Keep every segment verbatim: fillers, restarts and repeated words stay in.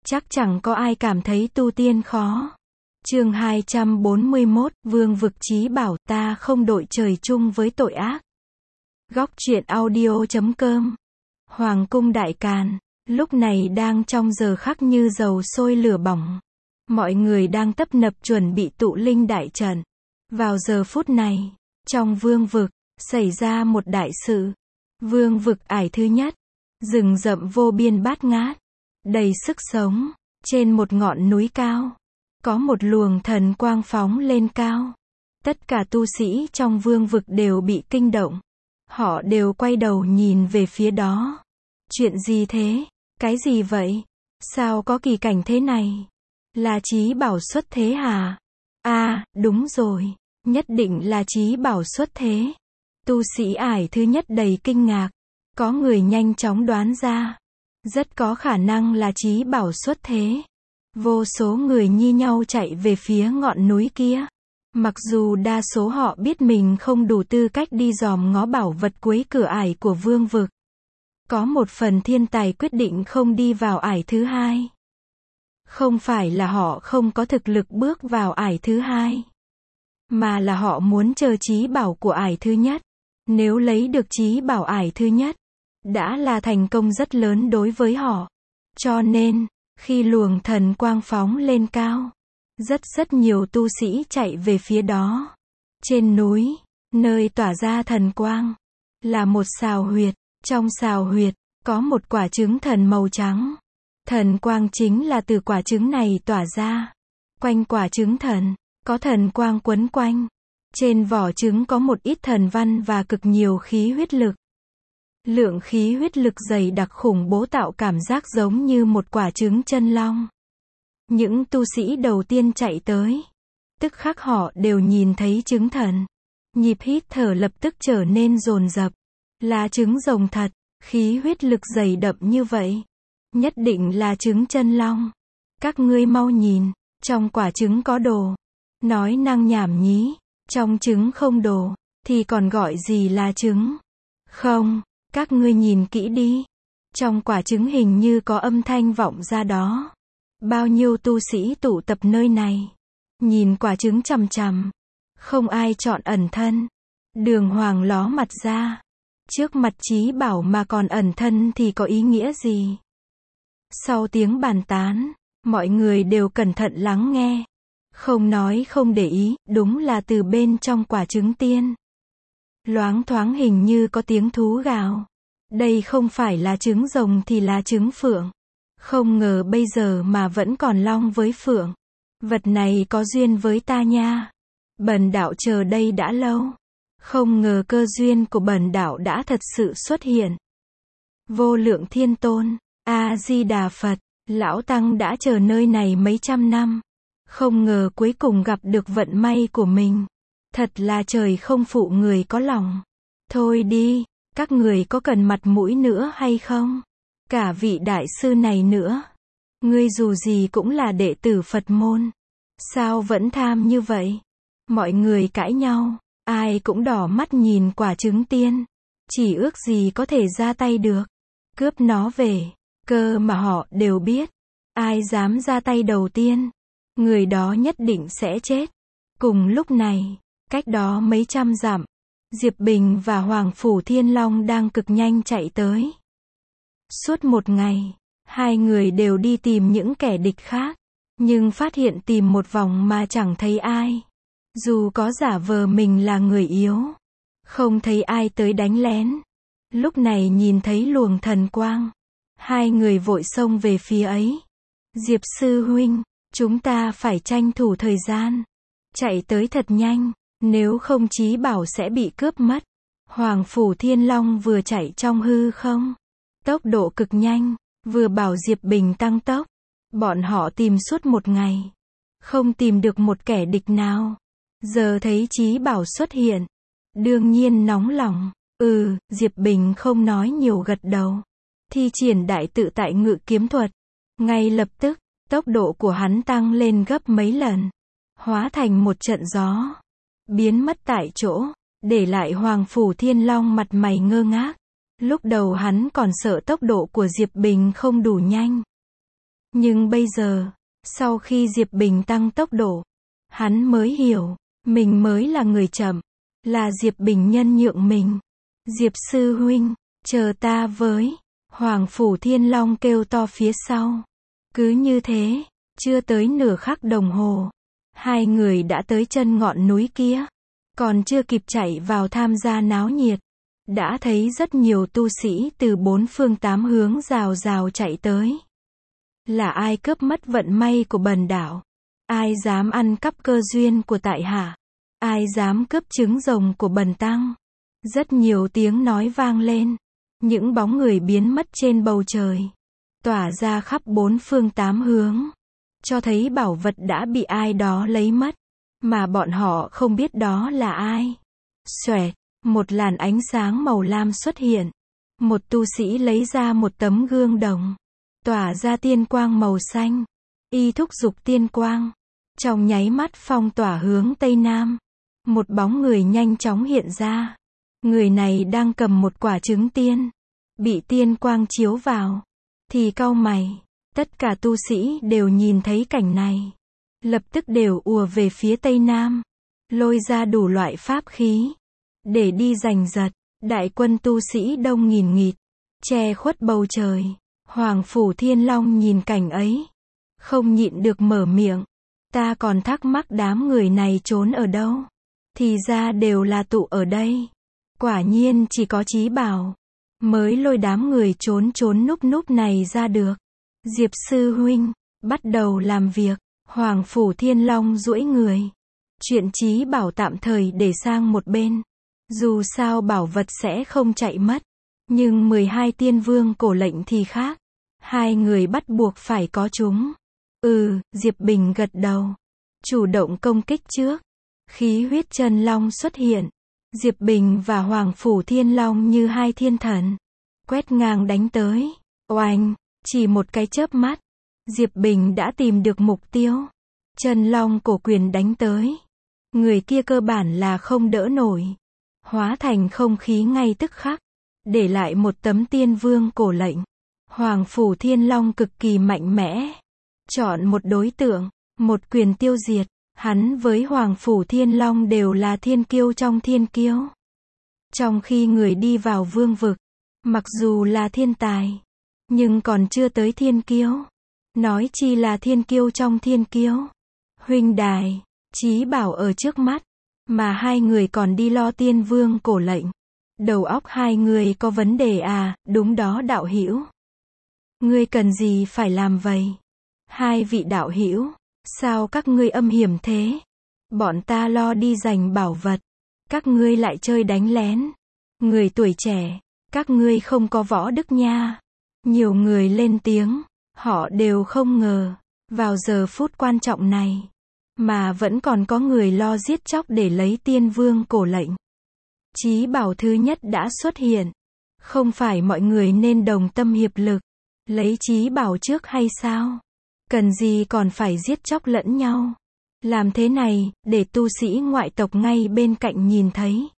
chắc chẳng có ai cảm thấy tu tiên khó. Chương hai trăm bốn mươi mốt, Vương vực chí bảo, ta không đội trời chung với tội ác. Góc truyện audio chấm com. Hoàng cung Đại Càn, lúc này đang trong giờ khắc như dầu sôi lửa bỏng. Mọi người đang tấp nập chuẩn bị tụ linh đại trận. Vào giờ phút này, trong vương vực, xảy ra một đại sự. Vương vực ải thứ nhất, rừng rậm vô biên bát ngát, đầy sức sống. Trên một ngọn núi cao, có một luồng thần quang phóng lên cao. Tất cả tu sĩ trong vương vực đều bị kinh động. Họ đều quay đầu nhìn về phía đó. Chuyện gì thế? Cái gì vậy? Sao có kỳ cảnh thế này? Là chí bảo xuất thế hả? À, đúng rồi. Nhất định là chí bảo xuất thế. Tu sĩ ải thứ nhất đầy kinh ngạc. Có người nhanh chóng đoán ra. Rất có khả năng là chí bảo xuất thế. Vô số người nhi nhau chạy về phía ngọn núi kia. Mặc dù đa số họ biết mình không đủ tư cách đi dòm ngó bảo vật cuối cửa ải của vương vực. Có một phần thiên tài quyết định không đi vào ải thứ hai. Không phải là họ không có thực lực bước vào ải thứ hai, mà là họ muốn chờ chí bảo của ải thứ nhất. Nếu lấy được chí bảo ải thứ nhất, đã là thành công rất lớn đối với họ. Cho nên, khi luồng thần quang phóng lên cao, rất rất nhiều tu sĩ chạy về phía đó. Trên núi, nơi tỏa ra thần quang, là một sào huyệt. Trong sào huyệt, có một quả trứng thần màu trắng. Thần quang chính là từ quả trứng này tỏa ra. Quanh quả trứng thần, có thần quang quấn quanh. Trên vỏ trứng có một ít thần văn và cực nhiều khí huyết lực. Lượng khí huyết lực dày đặc khủng bố tạo cảm giác giống như một quả trứng chân long. Những tu sĩ đầu tiên chạy tới, tức khắc họ đều nhìn thấy trứng thần. Nhịp hít thở lập tức trở nên dồn dập. Là trứng rồng thật, khí huyết lực dày đậm như vậy. Nhất định là trứng chân long. Các ngươi mau nhìn, trong quả trứng có đồ. Nói năng nhảm nhí, trong trứng không đồ, thì còn gọi gì là trứng? Không, các ngươi nhìn kỹ đi. Trong quả trứng hình như có âm thanh vọng ra đó. Bao nhiêu tu sĩ tụ tập nơi này. Nhìn quả trứng chằm chằm. Không ai chọn ẩn thân. Đường hoàng ló mặt ra. Trước mặt chí bảo mà còn ẩn thân thì có ý nghĩa gì? Sau tiếng bàn tán, mọi người đều cẩn thận lắng nghe. Không nói không để ý, đúng là từ bên trong quả trứng tiên. Loáng thoáng hình như có tiếng thú gào. Đây không phải là trứng rồng thì là trứng phượng. Không ngờ bây giờ mà vẫn còn long với phượng. Vật này có duyên với ta nha. Bần đạo chờ đây đã lâu. Không ngờ cơ duyên của bần đạo đã thật sự xuất hiện. Vô lượng thiên tôn, A-di-đà Phật, lão tăng đã chờ nơi này mấy trăm năm. Không ngờ cuối cùng gặp được vận may của mình. Thật là trời không phụ người có lòng. Thôi đi, các người có cần mặt mũi nữa hay không? Cả vị đại sư này nữa. Ngươi dù gì cũng là đệ tử Phật môn. Sao vẫn tham như vậy? Mọi người cãi nhau. Ai cũng đỏ mắt nhìn quả trứng tiên. Chỉ ước gì có thể ra tay được. Cướp nó về. Cơ mà họ đều biết. Ai dám ra tay đầu tiên, người đó nhất định sẽ chết. Cùng lúc này, cách đó mấy trăm dặm, Diệp Bình và Hoàng Phủ Thiên Long đang cực nhanh chạy tới. Suốt một ngày, hai người đều đi tìm những kẻ địch khác. Nhưng phát hiện tìm một vòng mà chẳng thấy ai. Dù có giả vờ mình là người yếu, không thấy ai tới đánh lén. Lúc này nhìn thấy luồng thần quang, hai người vội xông về phía ấy. Diệp sư huynh, chúng ta phải tranh thủ thời gian, chạy tới thật nhanh, nếu không chí bảo sẽ bị cướp mất. Hoàng Phủ Thiên Long vừa chạy trong hư không, tốc độ cực nhanh, vừa bảo Diệp Bình tăng tốc. Bọn họ tìm suốt một ngày, không tìm được một kẻ địch nào. Giờ thấy chí bảo xuất hiện, đương nhiên nóng lòng. Ừ, Diệp Bình không nói nhiều gật đầu. Thi triển đại tự tại ngự kiếm thuật. Ngay lập tức, tốc độ của hắn tăng lên gấp mấy lần. Hóa thành một trận gió. Biến mất tại chỗ. Để lại Hoàng Phủ Thiên Long mặt mày ngơ ngác. Lúc đầu hắn còn sợ tốc độ của Diệp Bình không đủ nhanh. Nhưng bây giờ, sau khi Diệp Bình tăng tốc độ, hắn mới hiểu, mình mới là người chậm, là Diệp Bình nhân nhượng mình. Diệp sư huynh, chờ ta với. Hoàng Phủ Thiên Long kêu to phía sau. Cứ như thế, chưa tới nửa khắc đồng hồ, hai người đã tới chân ngọn núi kia. Còn chưa kịp chạy vào tham gia náo nhiệt, đã thấy rất nhiều tu sĩ từ bốn phương tám hướng rào rào chạy tới. Là ai cướp mất vận may của bần đạo? Ai dám ăn cắp cơ duyên của tại hạ? Ai dám cướp trứng rồng của bần tăng? Rất nhiều tiếng nói vang lên. Những bóng người biến mất trên bầu trời, tỏa ra khắp bốn phương tám hướng, cho thấy bảo vật đã bị ai đó lấy mất, mà bọn họ không biết đó là ai. Xoẹt, một làn ánh sáng màu lam xuất hiện. Một tu sĩ lấy ra một tấm gương đồng, tỏa ra tiên quang màu xanh. Y thúc giục tiên quang, trong nháy mắt phong tỏa hướng Tây Nam. Một bóng người nhanh chóng hiện ra. Người này đang cầm một quả trứng tiên. Bị tiên quang chiếu vào, thì cau mày. Tất cả tu sĩ đều nhìn thấy cảnh này, lập tức đều ùa về phía Tây Nam, lôi ra đủ loại pháp khí, để đi giành giật. Đại quân tu sĩ đông nghìn nghịt, che khuất bầu trời. Hoàng Phủ Thiên Long nhìn cảnh ấy, không nhịn được mở miệng. Ta còn thắc mắc đám người này trốn ở đâu, thì ra đều là tụ ở đây. Quả nhiên chỉ có Chí Bảo mới lôi đám người trốn trốn núp núp này ra được. Diệp sư huynh, bắt đầu làm việc. Hoàng Phủ Thiên Long duỗi người. Chuyện Chí Bảo tạm thời để sang một bên. Dù sao bảo vật sẽ không chạy mất. Nhưng mười hai tiên vương cổ lệnh thì khác. Hai người bắt buộc phải có chúng. Ừ, Diệp Bình gật đầu. Chủ động công kích trước. Khí huyết chân long xuất hiện. Diệp Bình và Hoàng Phủ Thiên Long như hai thiên thần, quét ngang đánh tới. Oanh, chỉ một cái chớp mắt, Diệp Bình đã tìm được mục tiêu. Chân long cổ quyền đánh tới. Người kia cơ bản là không đỡ nổi, hóa thành không khí ngay tức khắc, để lại một tấm tiên vương cổ lệnh. Hoàng Phủ Thiên Long cực kỳ mạnh mẽ, chọn một đối tượng, một quyền tiêu diệt. Hắn với Hoàng Phủ Thiên Long đều là thiên kiêu trong thiên kiêu. Trong khi người đi vào vương vực, mặc dù là thiên tài, nhưng còn chưa tới thiên kiêu. Nói chi là thiên kiêu trong thiên kiêu. Huynh đài, Chí Bảo ở trước mắt, mà hai người còn đi lo tiên vương cổ lệnh. Đầu óc hai người có vấn đề à? Đúng đó đạo hữu. Ngươi cần gì phải làm vậy? Hai vị đạo hữu, sao các ngươi âm hiểm thế? Bọn ta lo đi giành bảo vật, các ngươi lại chơi đánh lén. Người tuổi trẻ, các ngươi không có võ đức nha. Nhiều người lên tiếng, họ đều không ngờ, vào giờ phút quan trọng này, mà vẫn còn có người lo giết chóc để lấy tiên vương cổ lệnh. Chí Bảo thứ nhất đã xuất hiện. Không phải mọi người nên đồng tâm hiệp lực, lấy Chí Bảo trước hay sao? Cần gì còn phải giết chóc lẫn nhau? Làm thế này, để tu sĩ ngoại tộc ngay bên cạnh nhìn thấy.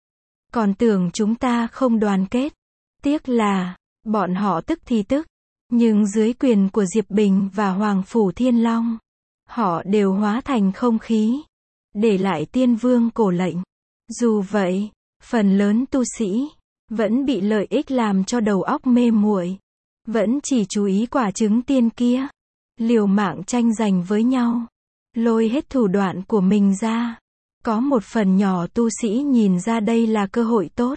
Còn tưởng chúng ta không đoàn kết. Tiếc là, bọn họ tức thì tức. Nhưng dưới quyền của Diệp Bình và Hoàng Phủ Thiên Long, họ đều hóa thành không khí, để lại tiên vương cổ lệnh. Dù vậy, phần lớn tu sĩ vẫn bị lợi ích làm cho đầu óc mê muội, vẫn chỉ chú ý quả trứng tiên kia, liều mạng tranh giành với nhau, lôi hết thủ đoạn của mình ra. Có một phần nhỏ tu sĩ nhìn ra đây là cơ hội tốt,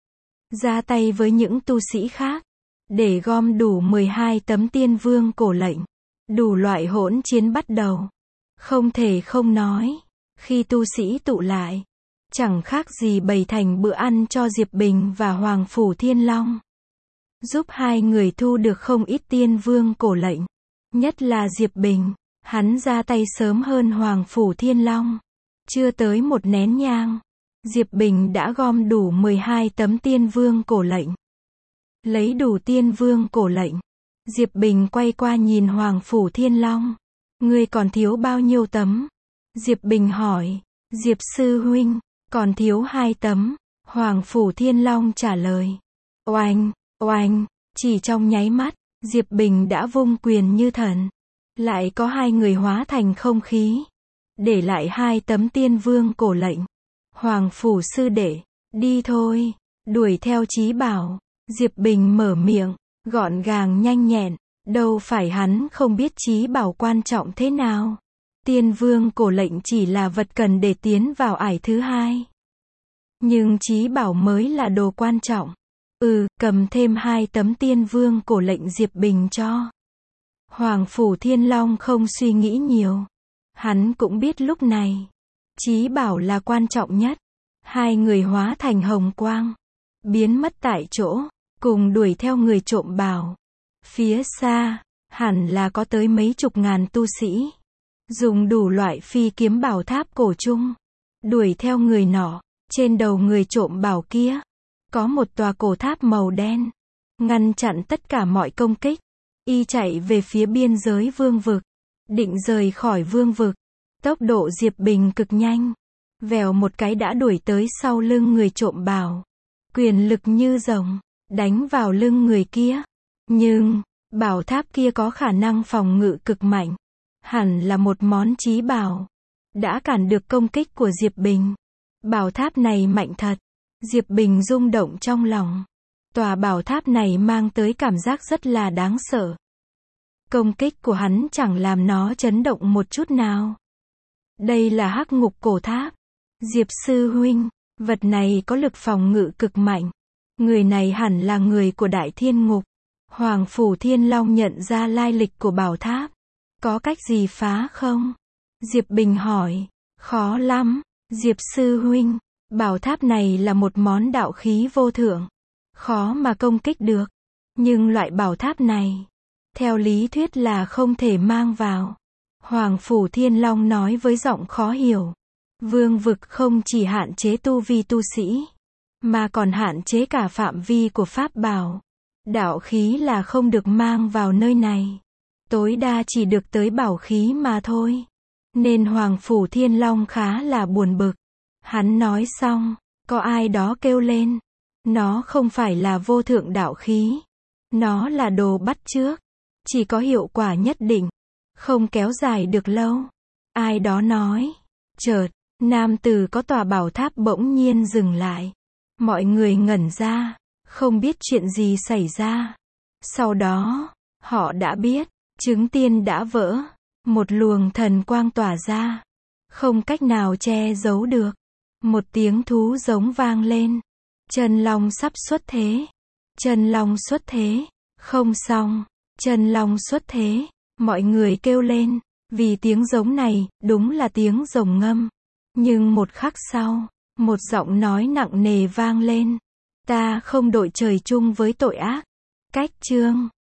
ra tay với những tu sĩ khác, để gom đủ mười hai tấm tiên vương cổ lệnh. Đủ loại hỗn chiến bắt đầu. Không thể không nói, khi tu sĩ tụ lại, chẳng khác gì bày thành bữa ăn cho Diệp Bình và Hoàng Phủ Thiên Long. Giúp hai người thu được không ít tiên vương cổ lệnh. Nhất là Diệp Bình, hắn ra tay sớm hơn Hoàng Phủ Thiên Long. Chưa tới một nén nhang, Diệp Bình đã gom đủ mười hai tấm tiên vương cổ lệnh. Lấy đủ tiên vương cổ lệnh, Diệp Bình quay qua nhìn Hoàng Phủ Thiên Long. Ngươi còn thiếu bao nhiêu tấm? Diệp Bình hỏi. Diệp sư huynh, còn thiếu hai tấm. Hoàng Phủ Thiên Long trả lời. Oanh, oanh, chỉ trong nháy mắt, Diệp Bình đã vung quyền như thần. Lại có hai người hóa thành không khí, để lại hai tấm tiên vương cổ lệnh. Hoàng phủ sư đệ, đi thôi, đuổi theo Chí Bảo. Diệp Bình mở miệng, gọn gàng nhanh nhẹn, đâu phải hắn không biết Chí Bảo quan trọng thế nào. Tiên vương cổ lệnh chỉ là vật cần để tiến vào ải thứ hai. Nhưng Chí Bảo mới là đồ quan trọng. Ừ, cầm thêm hai tấm tiên vương cổ lệnh Diệp Bình cho. Hoàng phủ Thiên Long không suy nghĩ nhiều. Hắn cũng biết lúc này, Chí Bảo là quan trọng nhất. Hai người hóa thành hồng quang, biến mất tại chỗ, cùng đuổi theo người trộm bảo. Phía xa, hẳn là có tới mấy chục ngàn tu sĩ, dùng đủ loại phi kiếm bảo tháp cổ trung, đuổi theo người nọ. Trên đầu người trộm bảo kia, có một tòa cổ tháp màu đen, ngăn chặn tất cả mọi công kích. Y chạy về phía biên giới vương vực, định rời khỏi vương vực. Tốc độ Diệp Bình cực nhanh, vèo một cái đã đuổi tới sau lưng người trộm bảo. Quyền lực như rồng, đánh vào lưng người kia. Nhưng, bảo tháp kia có khả năng phòng ngự cực mạnh. Hẳn là một món chí bảo, đã cản được công kích của Diệp Bình. Bảo tháp này mạnh thật. Diệp Bình rung động trong lòng. Tòa bảo tháp này mang tới cảm giác rất là đáng sợ. Công kích của hắn chẳng làm nó chấn động một chút nào. Đây là hắc ngục cổ tháp. Diệp sư huynh, vật này có lực phòng ngự cực mạnh. Người này hẳn là người của Đại Thiên Ngục. Hoàng phủ Thiên Long nhận ra lai lịch của bảo tháp. Có cách gì phá không? Diệp Bình hỏi. Khó lắm, Diệp sư huynh. Bảo tháp này là một món đạo khí vô thượng, khó mà công kích được. Nhưng loại bảo tháp này, theo lý thuyết là không thể mang vào. Hoàng phủ Thiên Long nói với giọng khó hiểu. Vương vực không chỉ hạn chế tu vi tu sĩ, mà còn hạn chế cả phạm vi của pháp bảo. Đạo khí là không được mang vào nơi này. Tối đa chỉ được tới bảo khí mà thôi. Nên Hoàng phủ Thiên Long khá là buồn bực. Hắn nói xong, có ai đó kêu lên. Nó không phải là vô thượng đạo khí. Nó là đồ bắt chước. Chỉ có hiệu quả nhất định. Không kéo dài được lâu. Ai đó nói. Chợt, nam tử có tòa bảo tháp bỗng nhiên dừng lại. Mọi người ngẩn ra. Không biết chuyện gì xảy ra. Sau đó, họ đã biết. Trứng tiên đã vỡ. Một luồng thần quang tỏa ra. Không cách nào che giấu được. Một tiếng thú giống vang lên. Chân long sắp xuất thế. Chân long xuất thế. Không xong. Chân long xuất thế. Mọi người kêu lên. Vì tiếng giống này, đúng là tiếng rồng ngâm. Nhưng một khắc sau, một giọng nói nặng nề vang lên. Ta không đội trời chung với tội ác. Cách chương.